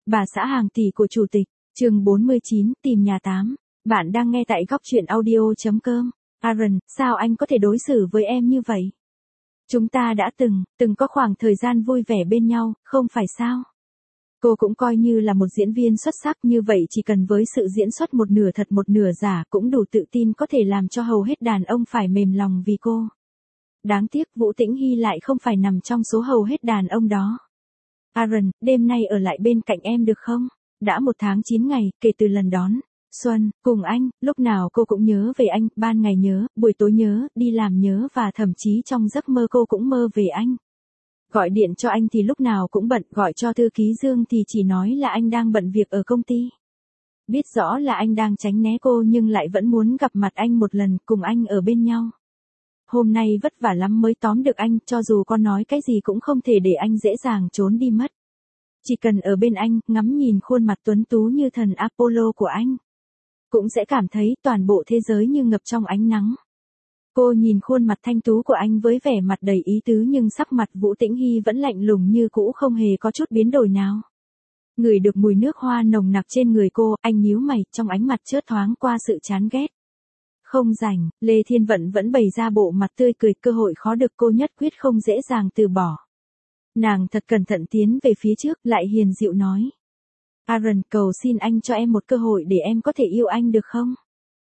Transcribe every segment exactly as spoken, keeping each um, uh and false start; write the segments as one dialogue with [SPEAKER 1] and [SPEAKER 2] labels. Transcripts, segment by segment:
[SPEAKER 1] Bà xã hàng tỷ của chủ tịch, chương bốn mươi chín, tìm nhà tám. Bạn đang nghe tại góc truyện audio chấm com. Aaron, sao anh có thể đối xử với em như vậy? Chúng ta đã từng, từng có khoảng thời gian vui vẻ bên nhau, không phải sao? Cô cũng coi như là một diễn viên xuất sắc, như vậy chỉ cần với sự diễn xuất một nửa thật một nửa giả cũng đủ tự tin có thể làm cho hầu hết đàn ông phải mềm lòng vì cô. Đáng tiếc Vũ Tĩnh Hy lại không phải nằm trong số hầu hết đàn ông đó. Aaron, đêm nay ở lại bên cạnh em được không? Đã một tháng chín ngày, kể từ lần đón xuân cùng anh, lúc nào cô cũng nhớ về anh, ban ngày nhớ, buổi tối nhớ, đi làm nhớ và thậm chí trong giấc mơ cô cũng mơ về anh. Gọi điện cho anh thì lúc nào cũng bận, gọi cho thư ký Dương thì chỉ nói là anh đang bận việc ở công ty. Biết rõ là anh đang tránh né cô nhưng lại vẫn muốn gặp mặt anh một lần, cùng anh ở bên nhau. Hôm nay vất vả lắm mới tóm được anh, cho dù con nói cái gì cũng không thể để anh dễ dàng trốn đi mất. Chỉ cần ở bên anh, ngắm nhìn khuôn mặt tuấn tú như thần Apollo của anh, cũng sẽ cảm thấy toàn bộ thế giới như ngập trong ánh nắng. Cô nhìn khuôn mặt thanh tú của anh với vẻ mặt đầy ý tứ nhưng sắc mặt Vũ Tĩnh Hy vẫn lạnh lùng như cũ, không hề có chút biến đổi nào. Ngửi được mùi nước hoa nồng nặc trên người cô, anh nhíu mày, trong ánh mặt chớp thoáng qua sự chán ghét. Không rảnh, Lê Thiên Vận vẫn bày ra bộ mặt tươi cười, cơ hội khó được cô nhất quyết không dễ dàng từ bỏ. Nàng thật cẩn thận tiến về phía trước, lại hiền dịu nói. Aaron, cầu xin anh cho em một cơ hội để em có thể yêu anh được không?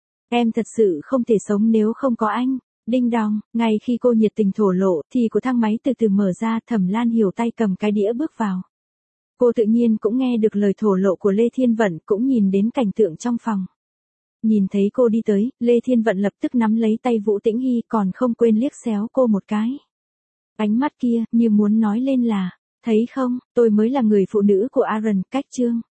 [SPEAKER 1] Em thật sự không thể sống nếu không có anh. Đinh đong, ngay khi cô nhiệt tình thổ lộ, thì của thang máy từ từ mở ra, Thẩm Lan Hiểu tay cầm cái đĩa bước vào. Cô tự nhiên cũng nghe được lời thổ lộ của Lê Thiên Vận, cũng nhìn đến cảnh tượng trong phòng. Nhìn thấy cô đi tới, Lê Thiên Vận lập tức nắm lấy tay Vũ Tĩnh Hy, còn không quên liếc xéo cô một cái. Ánh mắt kia, như muốn nói lên là, thấy không, tôi mới là người phụ nữ của Aaron, cách chương.